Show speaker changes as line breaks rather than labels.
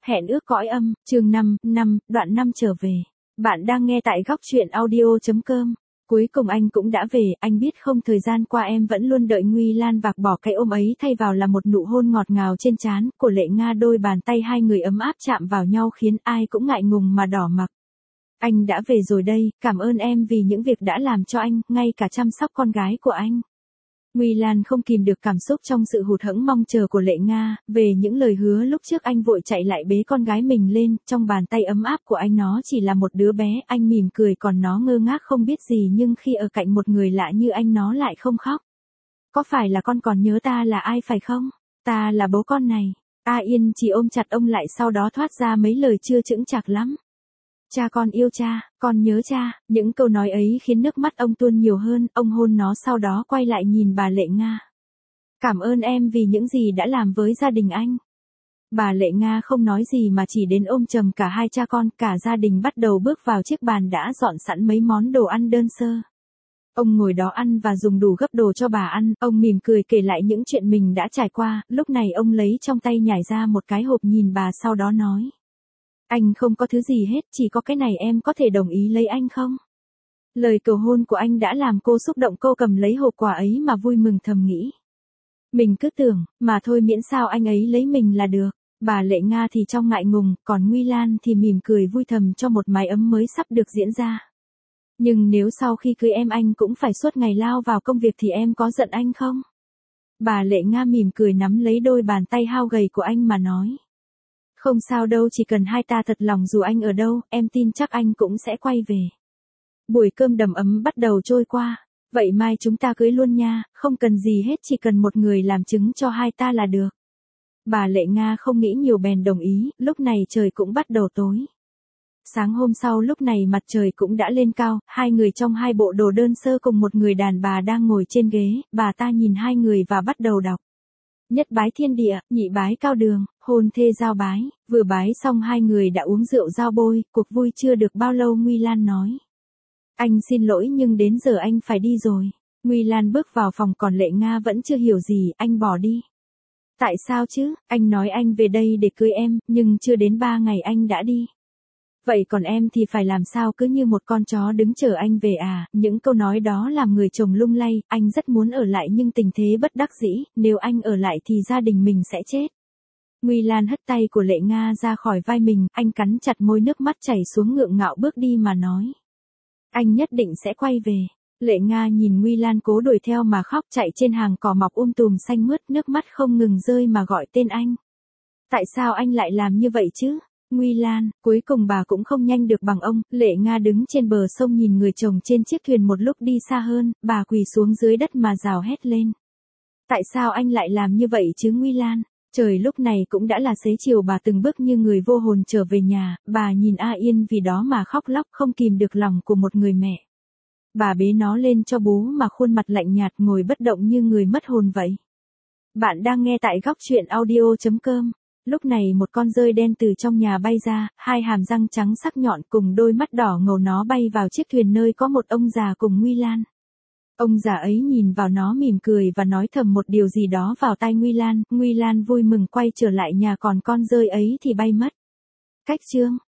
Hẹn ước cõi âm, chương 5, đoạn 5 trở về. Bạn đang nghe tại góc truyện audio.com. Cuối cùng anh cũng đã về, anh biết không, thời gian qua em vẫn luôn đợi Nguy Lan vạc bỏ cái ôm ấy thay vào là một nụ hôn ngọt ngào trên trán của Lệ Nga. Đôi bàn tay hai người ấm áp chạm vào nhau khiến ai cũng ngại ngùng mà đỏ mặt. Anh đã về rồi đây, cảm ơn em vì những việc đã làm cho anh, ngay cả chăm sóc con gái của anh. Nguy Lan không kìm được cảm xúc trong sự hụt hẫng mong chờ của Lệ Nga, về những lời hứa lúc trước. Anh vội chạy lại bế con gái mình lên, trong bàn tay ấm áp của anh nó chỉ là một đứa bé. Anh mỉm cười còn nó ngơ ngác không biết gì, nhưng khi ở cạnh một người lạ như anh nó lại không khóc. Có phải là con còn nhớ ta là ai phải không? Ta là bố con này. A Yên chỉ ôm chặt ông lại, sau đó thoát ra mấy lời chưa chững chạc lắm. Cha con yêu cha, con nhớ cha. Những câu nói ấy khiến nước mắt ông tuôn nhiều hơn. Ông hôn nó sau đó quay lại nhìn bà Lệ Nga. Cảm ơn em vì những gì đã làm với gia đình anh. Bà Lệ Nga không nói gì mà chỉ đến ôm chầm cả hai cha con. Cả gia đình bắt đầu bước vào chiếc bàn đã dọn sẵn mấy món đồ ăn đơn sơ. Ông ngồi đó ăn và dùng đủ gấp đồ cho bà ăn. Ông mỉm cười kể lại những chuyện mình đã trải qua. Lúc này ông lấy trong tay nhảy ra một cái hộp nhìn bà, sau đó nói. Anh không có thứ gì hết, chỉ có cái này, em có thể đồng ý lấy anh không? Lời cầu hôn của anh đã làm cô xúc động, cô cầm lấy hộp quà ấy mà vui mừng thầm nghĩ. Mình cứ tưởng, mà thôi miễn sao anh ấy lấy mình là được. Bà Lệ Nga thì trong ngại ngùng, còn Nguy Lan thì mỉm cười vui thầm cho một mái ấm mới sắp được diễn ra. Nhưng nếu sau khi cưới em anh cũng phải suốt ngày lao vào công việc thì em có giận anh không? Bà Lệ Nga mỉm cười nắm lấy đôi bàn tay hao gầy của anh mà nói. Không sao đâu, chỉ cần hai ta thật lòng dù anh ở đâu, em tin chắc anh cũng sẽ quay về. Buổi cơm đầm ấm bắt đầu trôi qua. Vậy mai chúng ta cưới luôn nha, không cần gì hết, chỉ cần một người làm chứng cho hai ta là được. Bà Lệ Nga không nghĩ nhiều bèn đồng ý. Lúc này trời cũng bắt đầu tối. Sáng hôm sau lúc này mặt trời cũng đã lên cao, hai người trong hai bộ đồ đơn sơ cùng một người đàn bà đang ngồi trên ghế. Bà ta nhìn hai người và bắt đầu đọc. Nhất bái thiên địa, nhị bái cao đường, hôn thê giao bái. Vừa bái xong hai người đã uống rượu giao bôi. Cuộc vui chưa được bao lâu Nguy Lan nói. Anh xin lỗi nhưng đến giờ anh phải đi rồi. Nguy Lan bước vào phòng còn Lệ Nga vẫn chưa hiểu gì. Anh bỏ đi. Tại sao chứ? Anh nói anh về đây để cưới em, nhưng chưa đến 3 ngày anh đã đi. Vậy còn em thì phải làm sao, cứ như một con chó đứng chờ anh về à? Những câu nói đó làm người chồng lung lay. Anh rất muốn ở lại nhưng tình thế bất đắc dĩ, nếu anh ở lại thì gia đình mình sẽ chết. Nguy Lan hất tay của Lệ Nga ra khỏi vai mình, anh cắn chặt môi, nước mắt chảy xuống, ngượng ngạo bước đi mà nói. Anh nhất định sẽ quay về. Lệ Nga nhìn Nguy Lan cố đuổi theo mà khóc, chạy trên hàng cỏ mọc tùm xanh mướt, nước mắt không ngừng rơi mà gọi tên anh. Tại sao anh lại làm như vậy chứ? Nguy Lan, cuối cùng bà cũng không nhanh được bằng ông. Lệ Nga đứng trên bờ sông nhìn người chồng trên chiếc thuyền, một lúc đi xa hơn, bà quỳ xuống dưới đất mà gào hét lên. Tại sao anh lại làm như vậy chứ Nguy Lan? Trời lúc này cũng đã là xế chiều, bà từng bước như người vô hồn trở về nhà. Bà nhìn A Yên vì đó mà khóc lóc, không kìm được lòng của một người mẹ. Bà bế nó lên cho bú mà khuôn mặt lạnh nhạt, ngồi bất động như người mất hồn vậy. Bạn đang nghe tại góc truyện audio.com. Lúc này một con dơi đen từ trong nhà bay ra, hai hàm răng trắng sắc nhọn cùng đôi mắt đỏ ngầu, nó bay vào chiếc thuyền nơi có một ông già cùng Nguy Lan. Ông già ấy nhìn vào nó mỉm cười và nói thầm một điều gì đó vào tai Nguy Lan. Nguy Lan vui mừng quay trở lại nhà, còn con dơi ấy thì bay mất. Cách chương